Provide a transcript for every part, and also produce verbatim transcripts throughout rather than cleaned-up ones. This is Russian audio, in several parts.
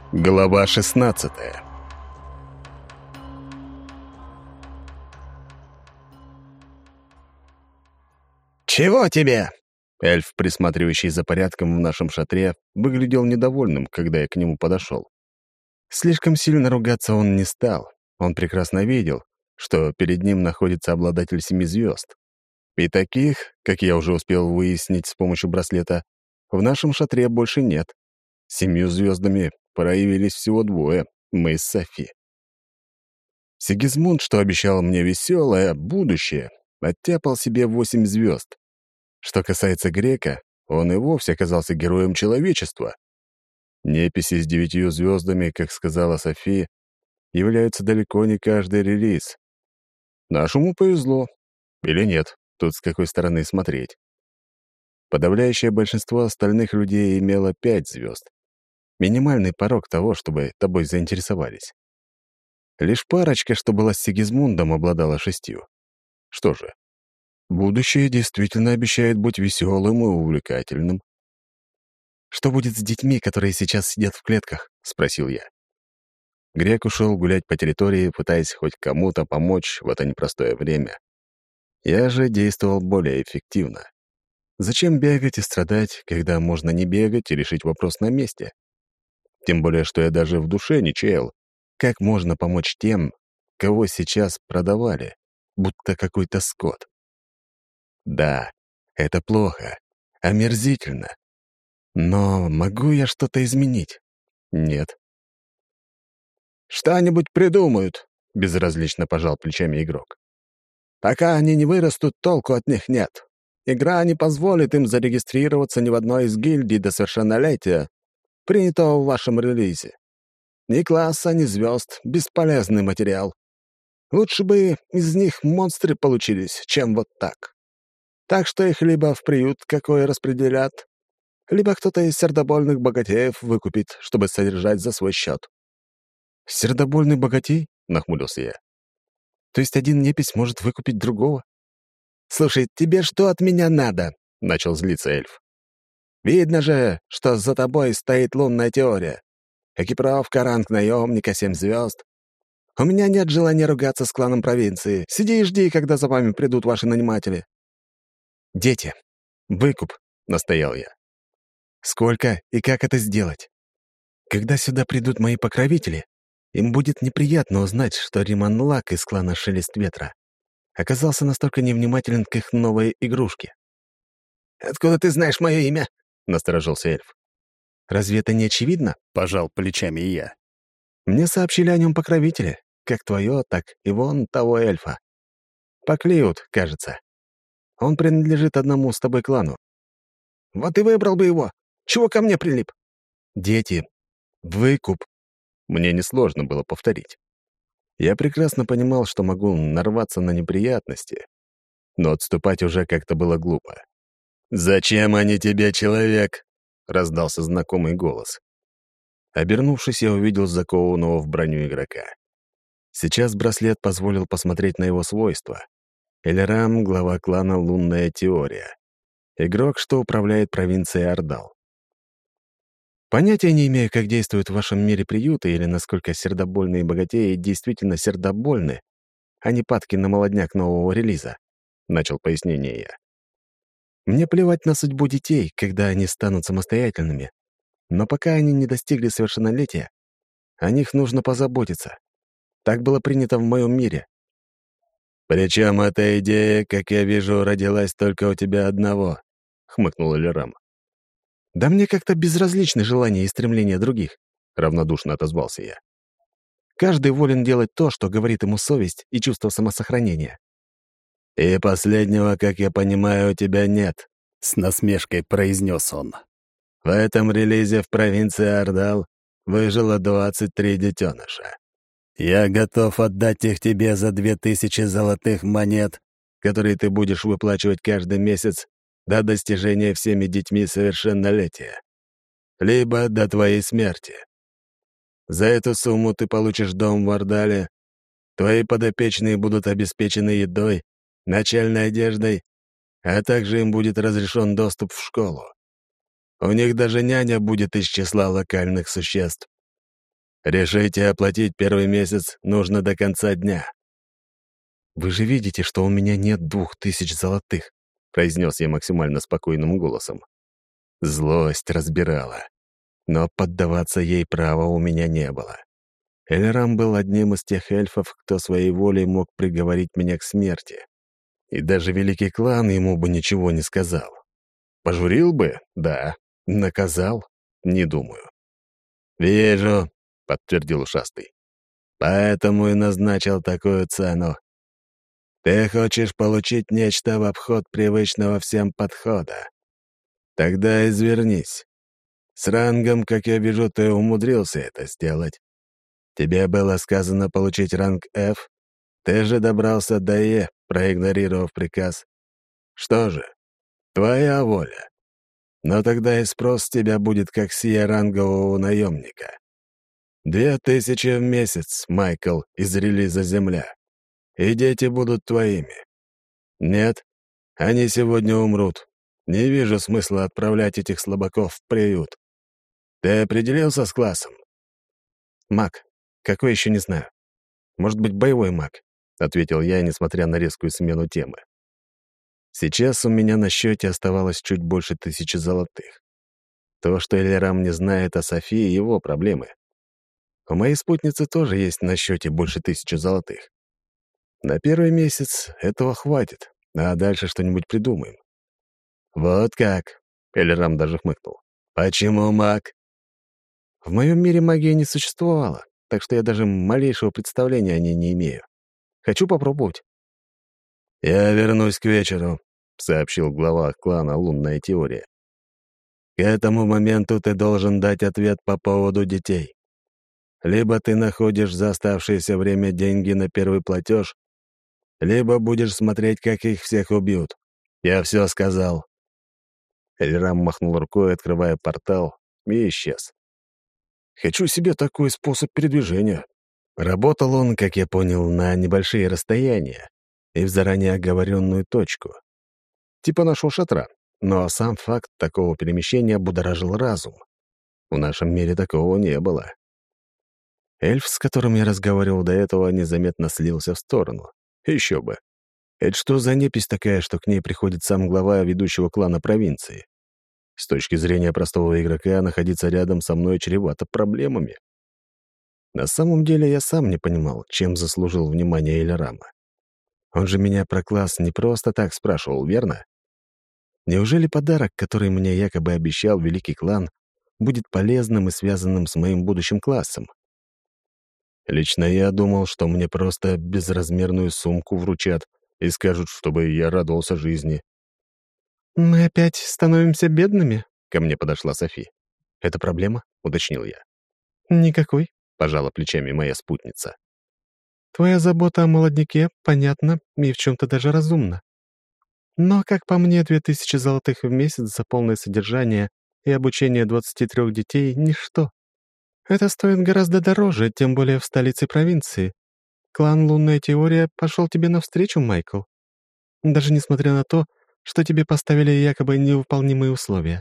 Глава шестнадцатая. «Чего тебе?» Эльф, присматривающий за порядком в нашем шатре, выглядел недовольным, когда я к нему подошел. Слишком сильно ругаться он не стал. Он прекрасно видел, что перед ним находится обладатель семи звезд. И таких, как я уже успел выяснить с помощью браслета, в нашем шатре больше нет. Семью звездами проявились всего двое — мы с Софи. Сигизмунд, что обещал мне веселое будущее, оттяпал себе восемь звезд. Что касается грека, он и вовсе оказался героем человечества. Неписи с девятью звездами, как сказала Софи, являются далеко не каждый релиз. Нашему повезло. Или нет, тут с какой стороны смотреть. Подавляющее большинство остальных людей имело пять звезд. Минимальный порог того, чтобы тобой заинтересовались. Лишь парочка, что была с Сигизмундом, обладала шестью. Что же, будущее действительно обещает быть веселым и увлекательным. «Что будет с детьми, которые сейчас сидят в клетках?» — спросил я. Грек ушел гулять по территории, пытаясь хоть кому-то помочь в это непростое время. Я же действовал более эффективно. Зачем бегать и страдать, когда можно не бегать и решить вопрос на месте? Тем более, что я даже в душе не чаял, как можно помочь тем, кого сейчас продавали, будто какой-то скот. Да, это плохо, омерзительно. Но могу я что-то изменить? Нет. «Что-нибудь придумают», — безразлично пожал плечами игрок. «Пока они не вырастут, толку от них нет. Игра не позволит им зарегистрироваться ни в одной из гильдий до совершеннолетия, принятого в вашем релизе. Ни класса, ни звезд — бесполезный материал. Лучше бы из них монстры получились, чем вот так. Так что их либо в приют какой распределят, либо кто-то из сердобольных богатеев выкупит, чтобы содержать за свой счет». «Сердобольный богатей?» — нахмурился я. «То есть один непись может выкупить другого?» «Слушай, тебе что от меня надо?» — начал злиться эльф. «Видно же, что за тобой стоит лунная теория. Экипировка, ранг наемника, семь звезд. У меня нет желания ругаться с кланом провинции. Сиди и жди, когда за вами придут ваши наниматели». «Дети. Выкуп», — настоял я. «Сколько и как это сделать? Когда сюда придут мои покровители, им будет неприятно узнать, что Риман Лак из клана Шелест Ветра оказался настолько невнимателен к их новой игрушке». «Откуда ты знаешь мое имя?» — насторожился эльф. «Разве это не очевидно?» — пожал плечами и я. «Мне сообщили о нем покровители, как твое, так и вон того эльфа. Поклеют, кажется. Он принадлежит одному с тобой клану». «Вот и выбрал бы его. Чего ко мне прилип?» «Дети. Выкуп». Мне несложно было повторить. Я прекрасно понимал, что могу нарваться на неприятности, но отступать уже как-то было глупо. «Зачем они тебе, человек?» — раздался знакомый голос. Обернувшись, я увидел закованного в броню игрока. Сейчас браслет позволил посмотреть на его свойства. Эльрам — глава клана «Лунная теория». Игрок, что управляет провинцией Ордал. Понятия не имею, как действуют в вашем мире приюты или насколько сердобольные богатеи действительно сердобольны, а не падки на молодняк нового релиза, — начал пояснение я. Мне плевать на судьбу детей, когда они станут самостоятельными, но пока они не достигли совершеннолетия, о них нужно позаботиться. Так было принято в моем мире. «Причем эта идея, как я вижу, родилась только у тебя одного», — хмыкнул Эльрам. «Да мне как-то безразличны желания и стремления других», — равнодушно отозвался я. «Каждый волен делать то, что говорит ему совесть и чувство самосохранения». «И последнего, как я понимаю, у тебя нет», — с насмешкой произнес он. «В этом релизе в провинции Ордал выжило двадцать три детеныша. Я готов отдать их тебе за две тысячи золотых монет, которые ты будешь выплачивать каждый месяц до достижения всеми детьми совершеннолетия, либо до твоей смерти. За эту сумму ты получишь дом в Ордале, твои подопечные будут обеспечены едой, начальной одеждой, а также им будет разрешен доступ в школу. У них даже няня будет из числа локальных существ. Решите оплатить первый месяц нужно до конца дня». «Вы же видите, что у меня нет двух тысяч золотых», — произнес я максимально спокойным голосом. Злость разбирала, но поддаваться ей права у меня не было. Эльрам был одним из тех эльфов, кто своей волей мог приговорить меня к смерти. И даже великий клан ему бы ничего не сказал. Пожурил бы? Да. Наказал? Не думаю. «Вижу», — подтвердил ушастый. «Поэтому и назначил такую цену. Ты хочешь получить нечто в обход привычного всем подхода. Тогда извернись. С рангом, как я вижу, ты умудрился это сделать. Тебе было сказано получить ранг F, ты же добрался до Е, проигнорировав приказ. Что же, твоя воля. Но тогда и спрос с тебя будет как с Е-рангового наемника. Две тысячи в месяц, Майкл, из релиза «Земля». И дети будут твоими. Нет, они сегодня умрут. Не вижу смысла отправлять этих слабаков в приют. Ты определился с классом? «Маг. Какой еще не знаю. Может быть, боевой маг», — ответил я, несмотря на резкую смену темы. Сейчас у меня на счете оставалось чуть больше тысячи золотых. То, что Эльрам не знает о Софии, — его проблемы. У моей спутницы тоже есть на счете больше тысячи золотых. На первый месяц этого хватит, а дальше что-нибудь придумаем. «Вот как?» — Эльрам даже хмыкнул. «Почему маг?» В моем мире магии не существовало, так что я даже малейшего представления о ней не имею. Хочу попробовать. «Я вернусь к вечеру», — сообщил глава клана «Лунная теория». «К этому моменту ты должен дать ответ по поводу детей. Либо ты находишь за оставшееся время деньги на первый платеж, либо будешь смотреть, как их всех убьют. Я все сказал». Эльрам махнул рукой, открывая портал, и исчез. «Хочу себе такой способ передвижения». Работал он, как я понял, на небольшие расстояния и в заранее оговоренную точку. Типа нашего шатра, но сам факт такого перемещения будоражил разум. В нашем мире такого не было. Эльф, с которым я разговаривал до этого, незаметно слился в сторону. Еще бы. Это что за непись такая, что к ней приходит сам глава ведущего клана провинции? С точки зрения простого игрока, находиться рядом со мной чревато проблемами. На самом деле я сам не понимал, чем заслужил внимание Эльрама. Он же меня про класс не просто так спрашивал, верно? Неужели подарок, который мне якобы обещал великий клан, будет полезным и связанным с моим будущим классом? Лично я думал, что мне просто безразмерную сумку вручат и скажут, чтобы я радовался жизни. «Мы опять становимся бедными?» — ко мне подошла Софи. «Это проблема?» — уточнил я. «Никакой», — пожала плечами моя спутница. «Твоя забота о молодняке понятна и в чем-то даже разумна. Но, как по мне, две тысячи золотых в месяц за полное содержание и обучение двадцати трех детей — ничто. Это стоит гораздо дороже, тем более в столице провинции. Клан «Лунная теория» пошел тебе навстречу, Майкл. Даже несмотря на то, что тебе поставили якобы невыполнимые условия».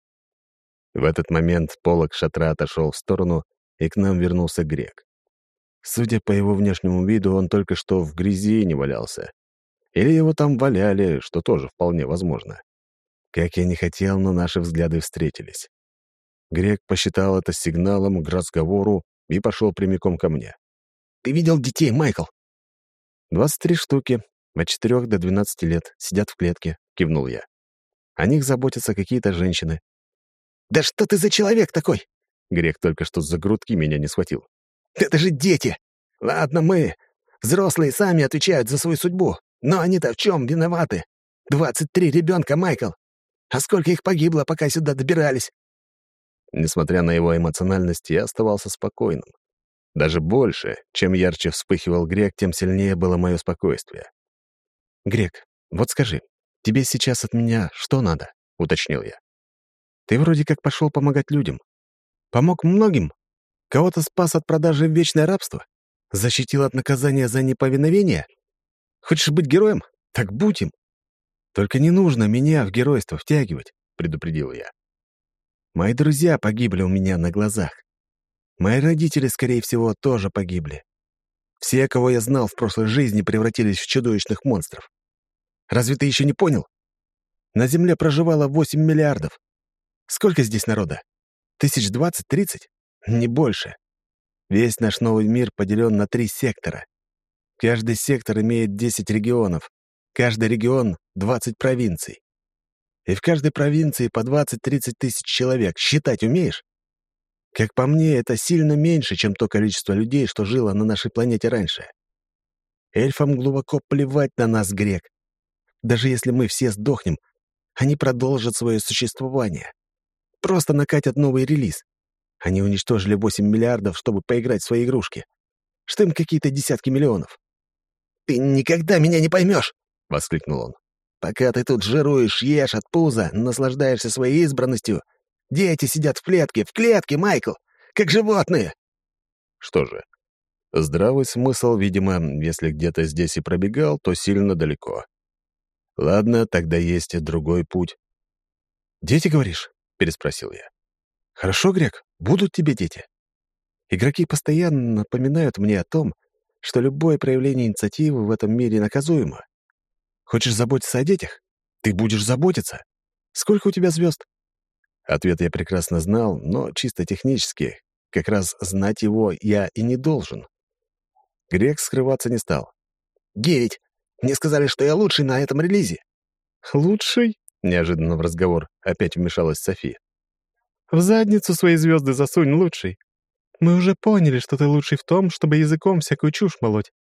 В этот момент полог шатра отошел в сторону, и к нам вернулся грек. Судя по его внешнему виду, он только что в грязи не валялся. Или его там валяли, что тоже вполне возможно. Как я не хотел, но наши взгляды встретились. Грек посчитал это сигналом к разговору и пошел прямиком ко мне. «Ты видел детей, Майкл?» «Двадцать три штуки, от четырех до двенадцати лет, сидят в клетке», — кивнул я. «О них заботятся какие-то женщины». «Да что ты за человек такой?» Грек только что за грудки меня не схватил. «Это же дети! Ладно, мы, взрослые, сами отвечают за свою судьбу, но они-то в чем виноваты? Двадцать три ребенка, Майкл! А сколько их погибло, пока сюда добирались?» Несмотря на его эмоциональность, я оставался спокойным. Даже больше, чем ярче вспыхивал Грек, тем сильнее было мое спокойствие. «Грек, вот скажи, тебе сейчас от меня что надо?» — уточнил я. «Ты вроде как пошел помогать людям. Помог многим? Кого-то спас от продажи в вечное рабство? Защитил от наказания за неповиновение? Хочешь быть героем? Так будь им. Только не нужно меня в геройство втягивать», — предупредил я. «Мои друзья погибли у меня на глазах. Мои родители, скорее всего, тоже погибли. Все, кого я знал в прошлой жизни, превратились в чудовищных монстров. Разве ты еще не понял? На Земле проживало восемь миллиардов. Сколько здесь народа? Тысяч двадцать, тридцать? Не больше. Весь наш новый мир поделен на три сектора. Каждый сектор имеет десять регионов. Каждый регион — двадцать провинций. И в каждой провинции по двадцать-тридцать тысяч человек. Считать умеешь? Как по мне, это сильно меньше, чем то количество людей, что жило на нашей планете раньше. Эльфам глубоко плевать на нас, грек. Даже если мы все сдохнем, они продолжат свое существование. Просто накатят новый релиз. Они уничтожили восемь миллиардов, чтобы поиграть в свои игрушки. Что им какие-то десятки миллионов? «Ты никогда меня не поймешь!» — воскликнул он. «Пока ты тут жируешь, ешь от пуза, наслаждаешься своей избранностью. Дети сидят в клетке, в клетке, Майкл, как животные!» Что же, здравый смысл, видимо, если где-то здесь и пробегал, то сильно далеко. Ладно, тогда есть и другой путь. «Дети, говоришь?» — переспросил я. «Хорошо, Грек, будут тебе дети. Игроки постоянно напоминают мне о том, что любое проявление инициативы в этом мире наказуемо. Хочешь заботиться о детях? Ты будешь заботиться. Сколько у тебя звезд?» Ответ я прекрасно знал, но чисто технически, как раз знать его я и не должен. Грек скрываться не стал. «Девять. Мне сказали, что я лучший на этом релизе». «Лучший?» — неожиданно в разговор опять вмешалась София. «В задницу свои звезды засунь, лучший. Мы уже поняли, что ты лучший в том, чтобы языком всякую чушь молоть.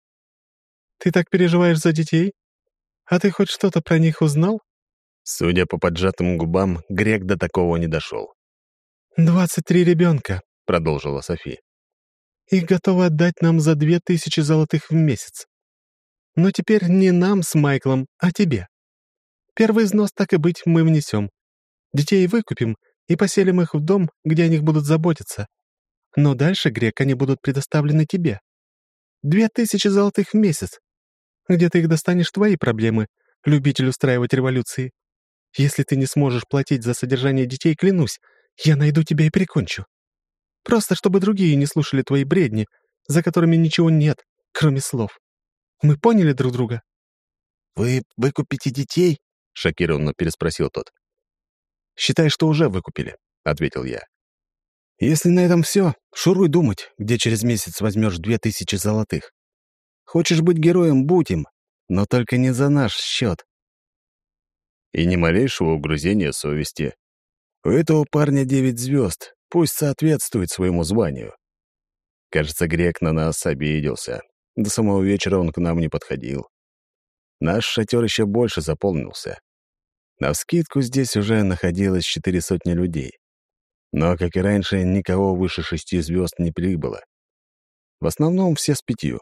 Ты так переживаешь за детей? А ты хоть что-то про них узнал?» Судя по поджатым губам, Грек до такого не дошел. «Двадцать три ребенка», — продолжила София. «Их готовы отдать нам за две тысячи золотых в месяц. Но теперь не нам с Майклом, а тебе. Первый взнос, так и быть, мы внесем. Детей выкупим и поселим их в дом, где о них будут заботиться. Но дальше, Грек, они будут предоставлены тебе. Две тысячи золотых в месяц. Где ты их достанешь, твои проблемы, любитель устраивать революции. Если ты не сможешь платить за содержание детей, клянусь, я найду тебя и прикончу. Просто чтобы другие не слушали твои бредни, за которыми ничего нет, кроме слов. Мы поняли друг друга?» «Вы выкупите детей?» — шокированно переспросил тот. «Считай, что уже выкупили», — ответил я. «Если на этом все, шуруй думать, где через месяц возьмешь две тысячи золотых. Хочешь быть героем — будь им, но только не за наш счет». И ни малейшего угрызения совести. У этого парня девять звезд, пусть соответствует своему званию. Кажется, Грек на нас обиделся. До самого вечера он к нам не подходил. Наш шатер еще больше заполнился. Навскидку здесь уже находилось четыре сотни людей. Но, как и раньше, никого выше шести звезд не прибыло. В основном все с пятью.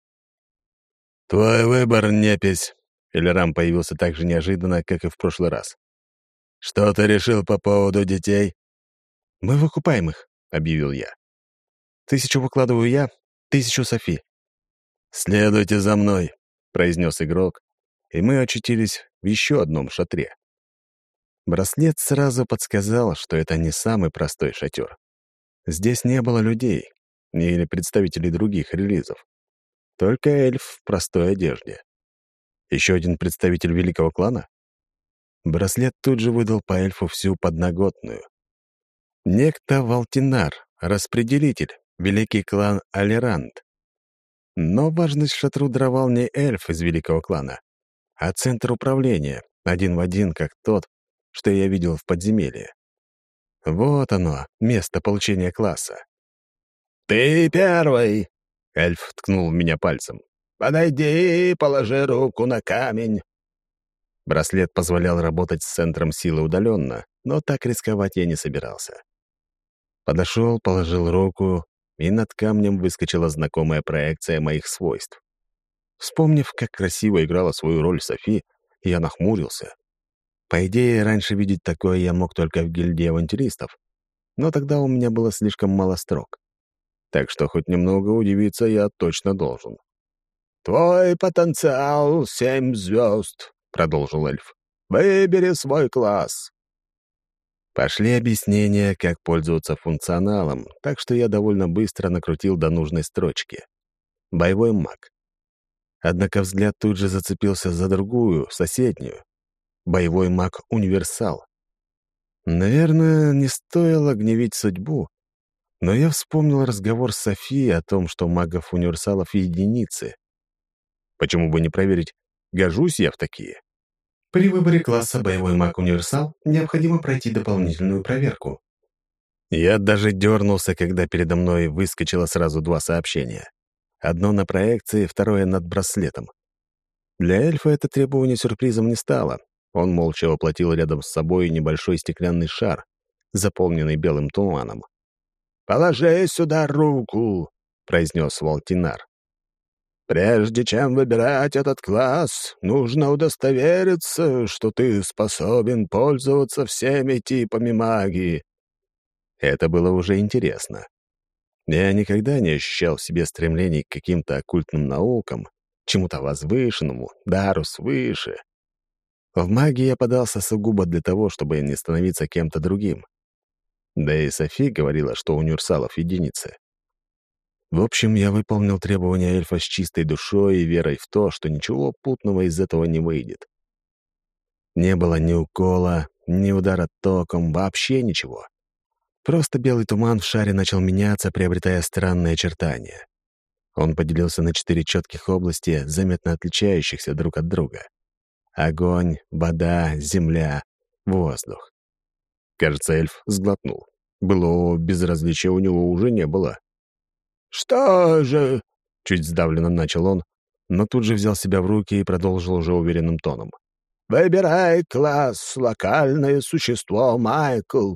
«Твой выбор, непись!» Эльрам появился так же неожиданно, как и в прошлый раз. «Что ты решил по поводу детей?» «Мы выкупаем их», — объявил я. «Тысячу выкладываю я, тысячу Софи». «Следуйте за мной», — произнес игрок, и мы очутились в еще одном шатре. Браслет сразу подсказал, что это не самый простой шатер. Здесь не было людей или представителей других релизов. Только эльф в простой одежде. Еще один представитель великого клана? Браслет тут же выдал по эльфу всю подноготную. Некто Валтинар, распределитель, великий клан Алерант. Но важность шатру даровал не эльф из великого клана, а центр управления, один в один, как тот, что я видел в подземелье. Вот оно, место получения класса. «Ты первый!» — эльф ткнул в меня пальцем. «Подойди и положи руку на камень». Браслет позволял работать с центром силы удаленно, но так рисковать я не собирался. Подошел, положил руку, и над камнем выскочила знакомая проекция моих свойств. Вспомнив, как красиво играла свою роль Софи, я нахмурился. По идее, раньше видеть такое я мог только в гильдии авантюристов, но тогда у меня было слишком мало строк. Так что хоть немного удивиться я точно должен. «Твой потенциал — семь звезд», — продолжил эльф. «Выбери свой класс». Пошли объяснения, как пользоваться функционалом, так что я довольно быстро накрутил до нужной строчки. Боевой маг. Однако взгляд тут же зацепился за другую, соседнюю. Боевой маг-универсал. Наверное, не стоило гневить судьбу, но я вспомнил разговор с Софией о том, что магов-универсалов единицы. Почему бы не проверить, гожусь я в такие? При выборе класса «Боевой маг-универсал» необходимо пройти дополнительную проверку. Я даже дернулся, когда передо мной выскочило сразу два сообщения. Одно на проекции, второе над браслетом. Для эльфа это требование сюрпризом не стало. Он молча воплотил рядом с собой небольшой стеклянный шар, заполненный белым туманом. «Положи сюда руку», — произнес Валтинар. «Прежде чем выбирать этот класс, нужно удостовериться, что ты способен пользоваться всеми типами магии». Это было уже интересно. Я никогда не ощущал в себе стремлений к каким-то оккультным наукам, чему-то возвышенному, дару свыше. В магии я подался сугубо для того, чтобы не становиться кем-то другим. Да и Софи говорила, что у универсалов единицы. В общем, я выполнил требования эльфа с чистой душой и верой в то, что ничего путного из этого не выйдет. Не было ни укола, ни удара током, вообще ничего. Просто белый туман в шаре начал меняться, приобретая странные очертания. Он поделился на четыре четких области, заметно отличающихся друг от друга. Огонь, вода, земля, воздух. Кажется, эльф сглотнул. Былого безразличия у него уже не было. «Что же?» — чуть сдавленно начал он, но тут же взял себя в руки и продолжил уже уверенным тоном. «Выбирай класс, локальное существо, Майкл».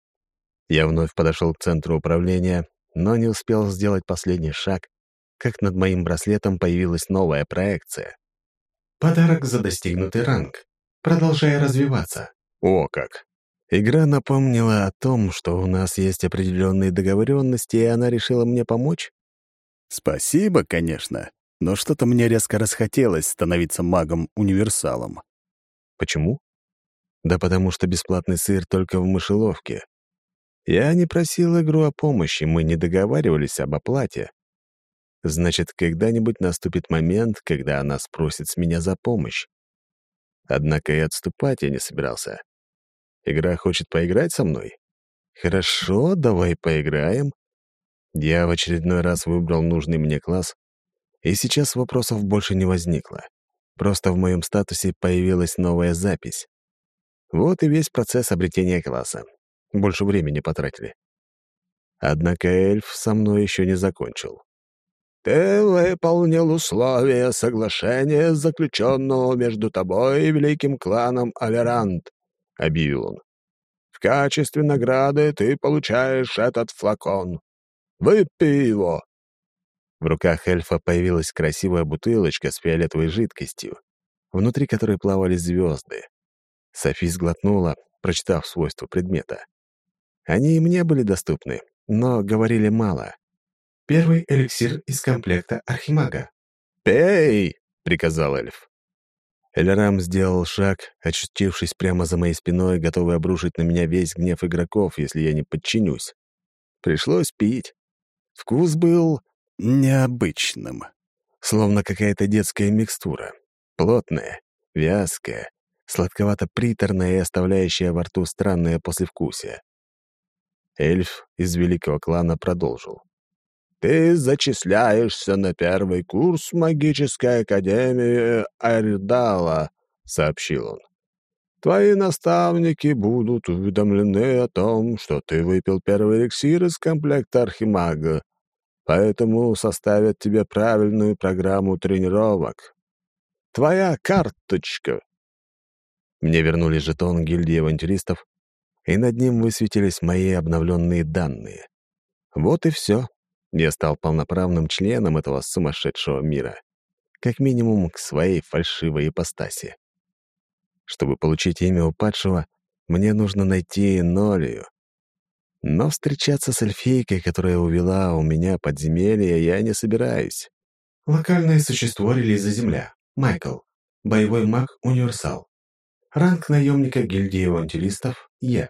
Я вновь подошел к центру управления, но не успел сделать последний шаг, как над моим браслетом появилась новая проекция. Подарок за достигнутый ранг. Продолжай развиваться. О как! Игра напомнила о том, что у нас есть определенные договоренности, и она решила мне помочь? Спасибо, конечно, но что-то мне резко расхотелось становиться магом-универсалом. Почему? Да потому что бесплатный сыр только в мышеловке. Я не просил игру о помощи, мы не договаривались об оплате. Значит, когда-нибудь наступит момент, когда она спросит с меня за помощь. Однако и отступать я не собирался. Игра хочет поиграть со мной? Хорошо, давай поиграем. Я в очередной раз выбрал нужный мне класс, и сейчас вопросов больше не возникло. Просто в моем статусе появилась новая запись. Вот и весь процесс обретения класса. Больше времени потратили. Однако эльф со мной еще не закончил. «Ты выполнил условия соглашения, заключенного между тобой и великим кланом Аверант», — объявил он. «В качестве награды ты получаешь этот флакон. Выпей его». В руках эльфа появилась красивая бутылочка с фиолетовой жидкостью, внутри которой плавали звезды. Софи сглотнула, прочитав свойства предмета. Они и мне были доступны, но говорили мало. Первый эликсир из комплекта Архимага. «Пей!» — приказал эльф. Эльрам сделал шаг, очутившись прямо за моей спиной, готовый обрушить на меня весь гнев игроков, если я не подчинюсь. Пришлось пить. Вкус был Необычным. словно какая-то детская микстура. Плотная, вязкая, сладковато-приторная и оставляющая во рту странное послевкусие. Эльф из великого клана продолжил. «Ты зачисляешься на первый курс магической академии Айрдала», — сообщил он. «Твои наставники будут уведомлены о том, что ты выпил первый эликсир из комплекта Архимага, поэтому составят тебе правильную программу тренировок. Твоя карточка». Мне вернули жетон гильдии авантюристов, и над ним высветились мои обновленные данные. Вот и все. Я стал полноправным членом этого сумасшедшего мира, как минимум к своей фальшивой ипостаси. Чтобы получить имя упадшего, мне нужно найти Нолию. Но встречаться с эльфийкой, которая увела у меня подземелье, я не собираюсь. Локальное существо релиза Земля. Майкл. Боевой маг-универсал. Ранг наемника гильдии авантюристов Е.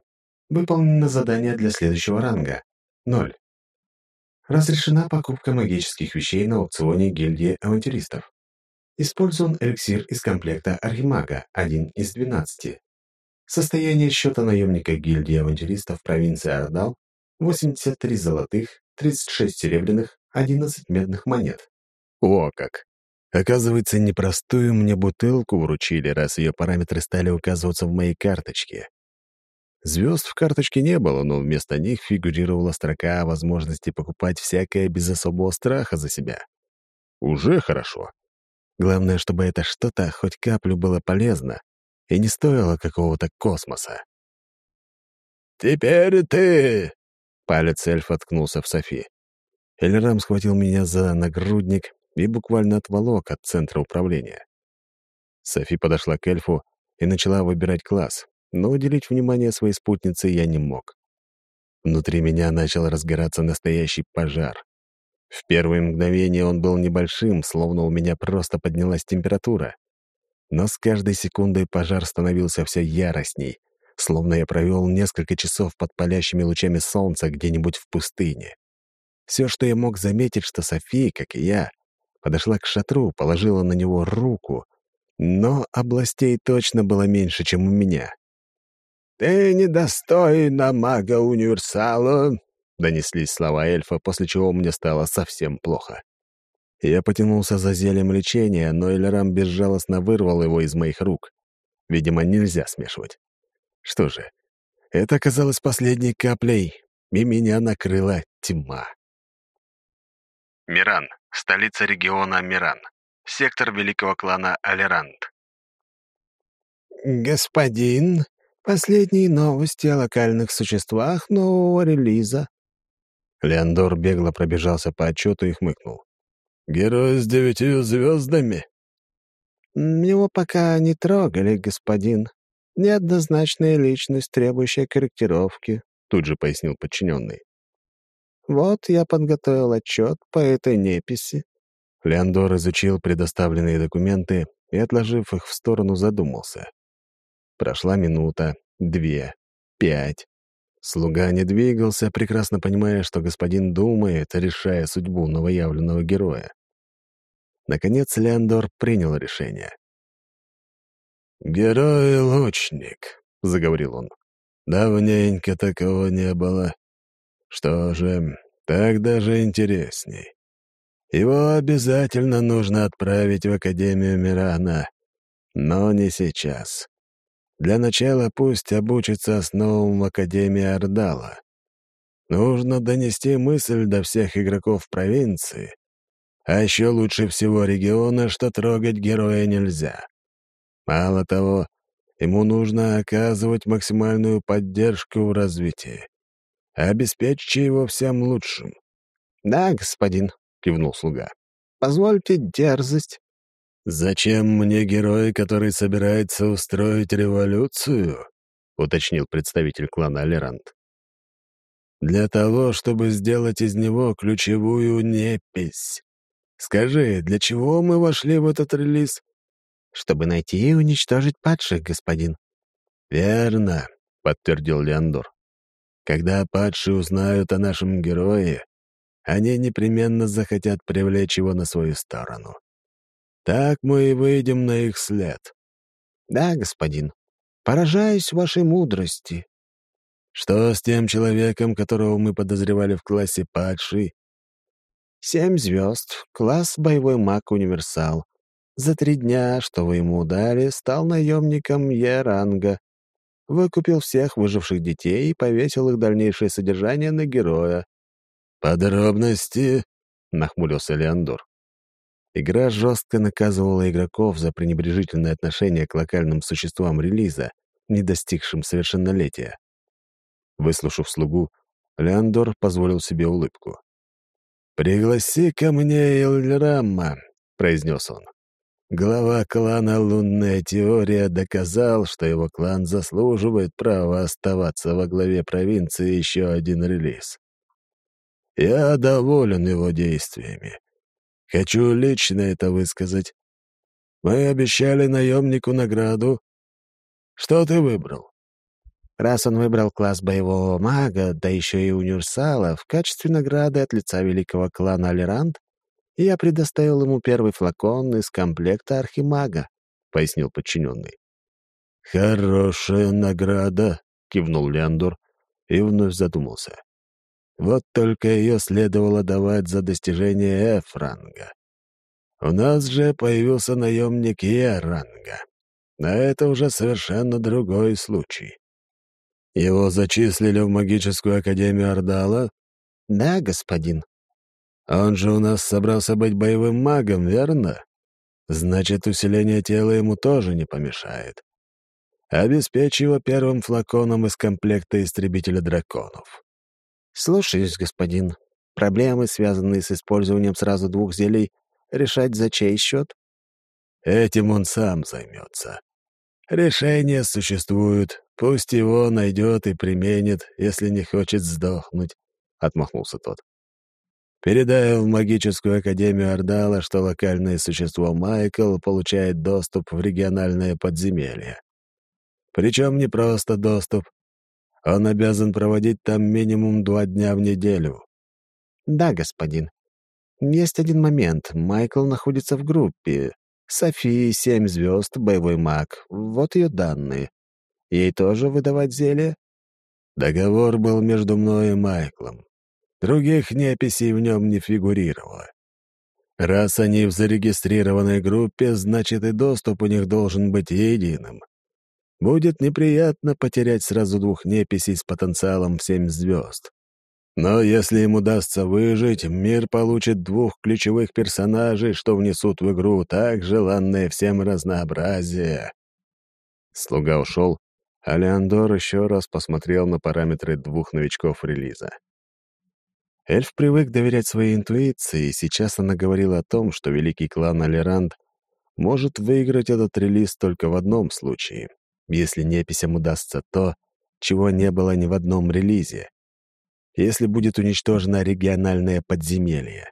Выполнено задание для следующего ранга. Ноль. Разрешена покупка магических вещей на аукционе гильдии авантюристов. Использован эликсир из комплекта Архимага, один из двенадцати. Состояние счета наемника гильдии авантюристов провинции Ордал — восемьдесят три золотых, тридцать шесть серебряных, одиннадцать медных монет. О как! Оказывается, непростую мне бутылку вручили, раз ее параметры стали указываться в моей карточке. Звезд в карточке не было, но вместо них фигурировала строка о возможности покупать всякое без особого страха за себя. Уже хорошо. Главное, чтобы это что-то хоть каплю было полезно и не стоило какого-то космоса. «Теперь ты!» — палец эльфа ткнулся в Софи. Эльрам схватил меня за нагрудник и буквально отволок от центра управления. Софи подошла к эльфу и начала выбирать класс, но уделить внимание своей спутнице я не мог. Внутри меня начал разгораться настоящий пожар. В первые мгновения он был небольшим, словно у меня просто поднялась температура. Но с каждой секундой пожар становился все яростней, словно я провел несколько часов под палящими лучами солнца где-нибудь в пустыне. Все, что я мог заметить, что София, как и я, подошла к шатру, положила на него руку, но областей точно было меньше, чем у меня. «Ты недостойна мага-универсала», — донеслись слова эльфа, после чего мне стало совсем плохо. Я потянулся за зельем лечения, но Эльрам безжалостно вырвал его из моих рук. Видимо, нельзя смешивать. Что же, это оказалось последней каплей, и меня накрыла тьма. Миран. Столица региона Миран. Сектор великого клана Алерант. «Господин, последние новости о локальных существах нового релиза». Леандор бегло пробежался по отчету и хмыкнул. «Герой с девятью звездами?» «Его пока не трогали, господин. Неоднозначная личность, требующая корректировки», — тут же пояснил подчиненный. «Вот я подготовил отчет по этой неписи». Леандор изучил предоставленные документы и, отложив их в сторону, задумался. Прошла минута, две, пять. Слуга не двигался, прекрасно понимая, что господин думает, решая судьбу новоявленного героя. Наконец Леандор принял решение. «Герой-лучник», — заговорил он. «Давненько такого не было. Что же, так даже интересней. Его обязательно нужно отправить в Академию Мирана, но не сейчас. Для начала пусть обучится основам в Академии Ордала. Нужно донести мысль до всех игроков провинции, а еще лучше всего региона, что трогать героя нельзя. Мало того, ему нужно оказывать максимальную поддержку в развитии. Обеспечьте его всем лучшим». «Да, господин», — кивнул слуга. «Позвольте дерзость». «Зачем мне герой, который собирается устроить революцию?» — уточнил представитель клана Алерант. «Для того, чтобы сделать из него ключевую непись. Скажи, для чего мы вошли в этот релиз?» «Чтобы найти и уничтожить падших, господин». «Верно», — подтвердил Леандор. «Когда падшие узнают о нашем герое, они непременно захотят привлечь его на свою сторону. Так мы и выйдем на их след». «Да, господин. Поражаюсь вашей мудрости». «Что с тем человеком, которого мы подозревали в классе падший?» «Семь звезд, класс боевой маг-универсал. За три дня, что вы ему дали, стал наемником Е-ранга. Выкупил всех выживших детей и повесил их дальнейшее содержание на героя». «Подробности?» — нахмурился Леандор. Игра жестко наказывала игроков за пренебрежительное отношение к локальным существам релиза, не достигшим совершеннолетия. Выслушав слугу, Леандор позволил себе улыбку. «Пригласи ко мне Эльрама», — произнес он. «Глава клана «Лунная теория» доказал, что его клан заслуживает права оставаться во главе провинции еще один релиз. Я доволен его действиями. Хочу лично это высказать. Мы обещали наемнику награду. Что ты выбрал?» Раз он выбрал класс боевого мага, да еще и универсала, в качестве награды от лица великого клана Алерант, я предоставил ему первый флакон из комплекта архимага», — пояснил подчиненный. «Хорошая награда», — кивнул Леандор и вновь задумался. «Вот только ее следовало давать за достижение F-ранга. У нас же появился наемник Е-ранга. А это уже совершенно другой случай. Его зачислили в магическую академию Ордала?» «Да, господин». «Он же у нас собрался быть боевым магом, верно? Значит, усиление тела ему тоже не помешает. Обеспечь его первым флаконом из комплекта истребителя драконов». «Слушаюсь, господин. Проблемы, связанные с использованием сразу двух зелий, решать за чей счет?» «Этим он сам займется. Решение существует, пусть его найдет и применит, если не хочет сдохнуть», — отмахнулся тот. «Передай в магическую академию Ордала, что локальное существо Майкл получает доступ в региональное подземелье. Причем не просто доступ. Он обязан проводить там минимум два дня в неделю». «Да, господин. Есть один момент. Майкл находится в группе. Софи, семь звезд, боевой маг. Вот ее данные. Ей тоже выдавать зелье?» Договор был между мной и Майклом. Других неписей в нем не фигурировало. Раз они в зарегистрированной группе, значит и доступ у них должен быть единым. Будет неприятно потерять сразу двух неписей с потенциалом в семь звезд. Но если им удастся выжить, мир получит двух ключевых персонажей, что внесут в игру так желанное всем разнообразие. Слуга ушел, а Леандор еще раз посмотрел на параметры двух новичков релиза. Эльф привык доверять своей интуиции, и сейчас она говорила о том, что великий клан Алерант может выиграть этот релиз только в одном случае, если неписям удастся то, чего не было ни в одном релизе, если будет уничтожено региональное подземелье.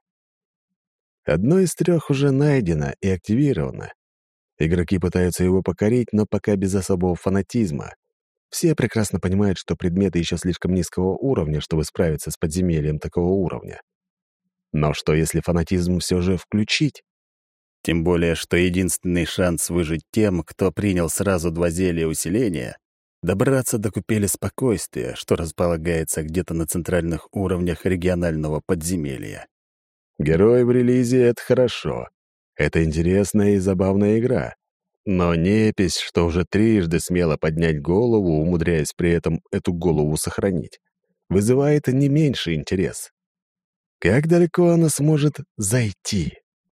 Одно из трех уже найдено и активировано. Игроки пытаются его покорить, но пока без особого фанатизма. Все прекрасно понимают, что предметы еще слишком низкого уровня, чтобы справиться с подземельем такого уровня. Но что, если фанатизм все же включить? Тем более, что единственный шанс выжить тем, кто принял сразу два зелья усиления, добраться до купели спокойствия, что располагается где-то на центральных уровнях регионального подземелья. Герой в релизе — это хорошо. Это интересная и забавная игра. Но непись, что уже трижды смело поднять голову, умудряясь при этом эту голову сохранить, вызывает не меньший интерес. Как далеко она сможет зайти?